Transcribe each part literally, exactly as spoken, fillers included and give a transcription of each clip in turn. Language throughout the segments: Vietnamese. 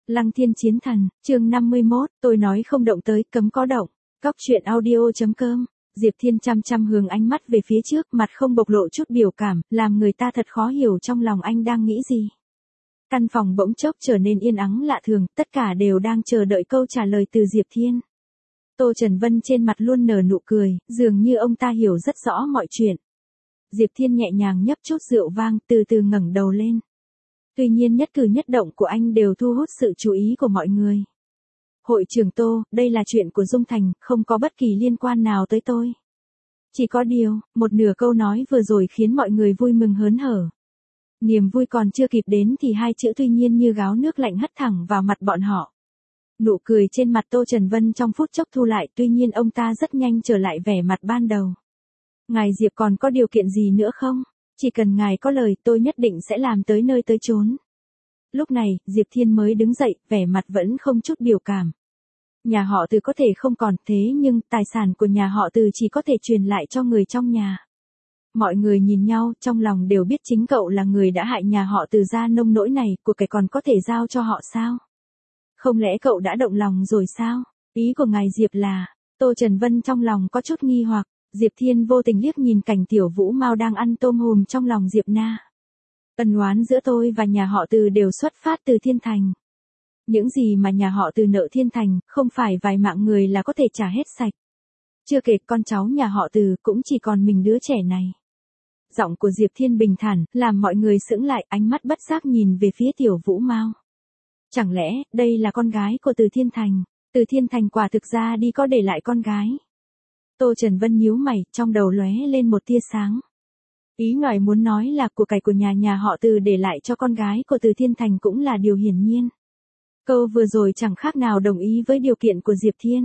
Lăng Thiên Chiến Thần, chương năm mươi mốt, tôi nói không động tới, cấm có động. Cóc truyện audio.com, Diệp Thiên chăm chăm hướng ánh mắt về phía trước, mặt không bộc lộ chút biểu cảm, làm người ta thật khó hiểu trong lòng anh đang nghĩ gì. Căn phòng bỗng chốc trở nên yên ắng lạ thường, tất cả đều đang chờ đợi câu trả lời từ Diệp Thiên. Tô Trần Vân trên mặt luôn nở nụ cười, dường như ông ta hiểu rất rõ mọi chuyện. Diệp Thiên nhẹ nhàng nhấp chút rượu vang, từ từ ngẩng đầu lên. Tuy nhiên nhất cử nhất động của anh đều thu hút sự chú ý của mọi người. Hội trưởng Tô, đây là chuyện của Dung Thành, không có bất kỳ liên quan nào tới tôi. Chỉ có điều, một nửa câu nói vừa rồi khiến mọi người vui mừng hớn hở. Niềm vui còn chưa kịp đến thì hai chữ tuy nhiên như gáo nước lạnh hất thẳng vào mặt bọn họ. Nụ cười trên mặt Tô Trần Vân trong phút chốc thu lại, tuy nhiên ông ta rất nhanh trở lại vẻ mặt ban đầu. Ngài Diệp còn có điều kiện gì nữa không? Chỉ cần ngài có lời tôi nhất định sẽ làm tới nơi tới chốn. Lúc này, Diệp Thiên mới đứng dậy, vẻ mặt vẫn không chút biểu cảm. Nhà họ Từ có thể không còn, thế nhưng tài sản của nhà họ Từ chỉ có thể truyền lại cho người trong nhà. Mọi người nhìn nhau, trong lòng đều biết chính cậu là người đã hại nhà họ Từ ra nông nỗi này, của cái còn có thể giao cho họ sao? Không lẽ cậu đã động lòng rồi sao? Ý của ngài Diệp là, Tô Trần Vân trong lòng có chút nghi hoặc. Diệp Thiên vô tình liếc nhìn cảnh Tiểu Vũ Mao đang ăn tôm hùm trong lòng Diệp Na. Ân oán giữa tôi và nhà họ Từ đều xuất phát từ Thiên Thành. Những gì mà nhà họ Từ nợ Thiên Thành, không phải vài mạng người là có thể trả hết sạch. Chưa kể con cháu nhà họ Từ cũng chỉ còn mình đứa trẻ này. Giọng của Diệp Thiên bình thản, làm mọi người sững lại, ánh mắt bất giác nhìn về phía Tiểu Vũ Mao. Chẳng lẽ, đây là con gái của Từ Thiên Thành? Từ Thiên Thành quả thực ra đi có để lại con gái. Tô Trần Vân nhíu mày, trong đầu lóe lên một tia sáng. Ý ngài muốn nói là của cải của nhà nhà họ Từ để lại cho con gái của Từ Thiên Thành cũng là điều hiển nhiên. Câu vừa rồi chẳng khác nào đồng ý với điều kiện của Diệp Thiên.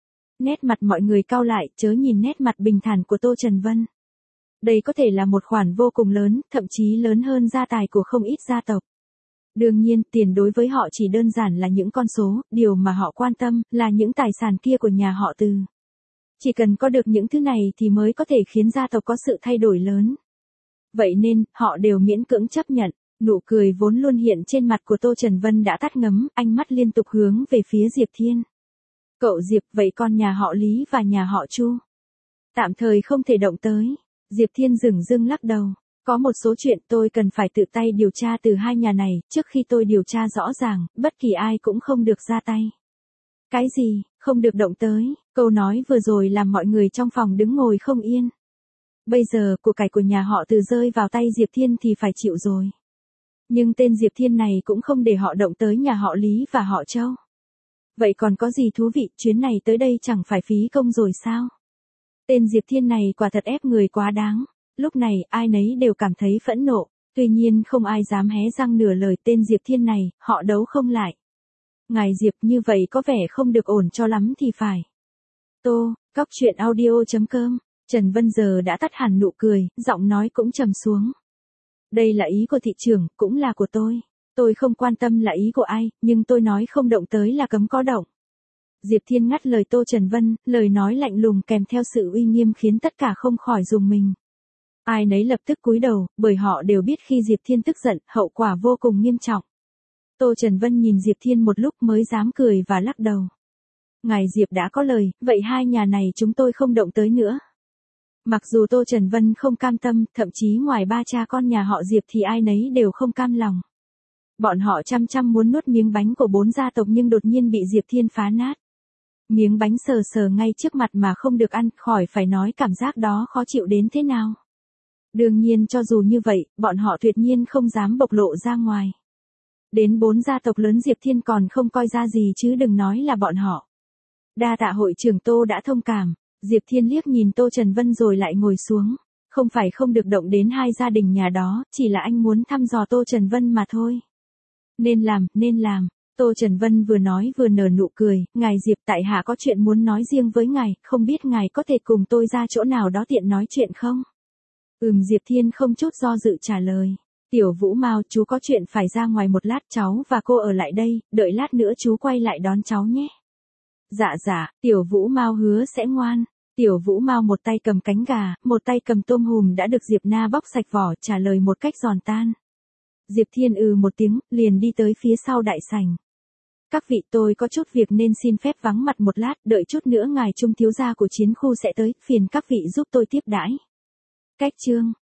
Nét mặt mọi người cau lại, chớ nhìn nét mặt bình thản của Tô Trần Vân. Đây có thể là một khoản vô cùng lớn, thậm chí lớn hơn gia tài của không ít gia tộc. Đương nhiên, tiền đối với họ chỉ đơn giản là những con số, điều mà họ quan tâm là những tài sản kia của nhà họ Từ. Chỉ cần có được những thứ này thì mới có thể khiến gia tộc có sự thay đổi lớn. Vậy nên, họ đều miễn cưỡng chấp nhận. Nụ cười vốn luôn hiện trên mặt của Tô Trần Vân đã tắt ngấm, ánh mắt liên tục hướng về phía Diệp Thiên. Cậu Diệp, vậy con nhà họ Lý và nhà họ Chu? Tạm thời không thể động tới. Diệp Thiên dửng dưng lắc đầu. Có một số chuyện tôi cần phải tự tay điều tra từ hai nhà này, trước khi tôi điều tra rõ ràng, bất kỳ ai cũng không được ra tay. Cái gì, không được động tới? Câu nói vừa rồi làm mọi người trong phòng đứng ngồi không yên. Bây giờ, của cải của nhà họ Từ rơi vào tay Diệp Thiên thì phải chịu rồi. Nhưng tên Diệp Thiên này cũng không để họ động tới nhà họ Lý và họ Châu. Vậy còn có gì thú vị, chuyến này tới đây chẳng phải phí công rồi sao? Tên Diệp Thiên này quả thật ép người quá đáng. Lúc này, ai nấy đều cảm thấy phẫn nộ. Tuy nhiên không ai dám hé răng nửa lời tên Diệp Thiên này, họ đấu không lại. Ngài Diệp như vậy có vẻ không được ổn cho lắm thì phải. Tô, cóc truyện audio.com, Trần Vân giờ đã tắt hẳn nụ cười, giọng nói cũng trầm xuống. Đây là ý của thị trưởng, cũng là của tôi. Tôi không quan tâm là ý của ai, nhưng tôi nói không động tới là cấm có động. Diệp Thiên ngắt lời Tô Trần Vân, lời nói lạnh lùng kèm theo sự uy nghiêm khiến tất cả không khỏi rùng mình. Ai nấy lập tức cúi đầu, bởi họ đều biết khi Diệp Thiên tức giận, hậu quả vô cùng nghiêm trọng. Tô Trần Vân nhìn Diệp Thiên một lúc mới dám cười và lắc đầu. Ngài Diệp đã có lời, vậy hai nhà này chúng tôi không động tới nữa. Mặc dù Tô Trần Vân không cam tâm, thậm chí ngoài ba cha con nhà họ Diệp thì ai nấy đều không cam lòng. Bọn họ chăm chăm muốn nuốt miếng bánh của bốn gia tộc nhưng đột nhiên bị Diệp Thiên phá nát. Miếng bánh sờ sờ ngay trước mặt mà không được ăn, khỏi phải nói cảm giác đó khó chịu đến thế nào. Đương nhiên cho dù như vậy, bọn họ tuyệt nhiên không dám bộc lộ ra ngoài. Đến bốn gia tộc lớn Diệp Thiên còn không coi ra gì chứ đừng nói là bọn họ. Đa tạ hội trưởng Tô đã thông cảm. Diệp Thiên liếc nhìn Tô Trần Vân rồi lại ngồi xuống. Không phải không được động đến hai gia đình nhà đó, chỉ là anh muốn thăm dò Tô Trần Vân mà thôi. Nên làm, nên làm. Tô Trần Vân vừa nói vừa nở nụ cười. Ngài Diệp, tại hạ có chuyện muốn nói riêng với ngài, không biết ngài có thể cùng tôi ra chỗ nào đó tiện nói chuyện không? Ừm, Diệp Thiên không chút do dự trả lời. Tiểu Vũ Mao, chú có chuyện phải ra ngoài một lát, cháu và cô ở lại đây, đợi lát nữa chú quay lại đón cháu nhé. Dạ dạ, Tiểu Vũ Mao hứa sẽ ngoan. Tiểu Vũ Mao một tay cầm cánh gà, một tay cầm tôm hùm đã được Diệp Na bóc sạch vỏ, trả lời một cách giòn tan. Diệp Thiên ừ một tiếng, liền đi tới phía sau đại sảnh. Các vị, tôi có chút việc nên xin phép vắng mặt một lát, đợi chút nữa ngài trung thiếu gia của chiến khu sẽ tới, phiền các vị giúp tôi tiếp đãi. Cách chương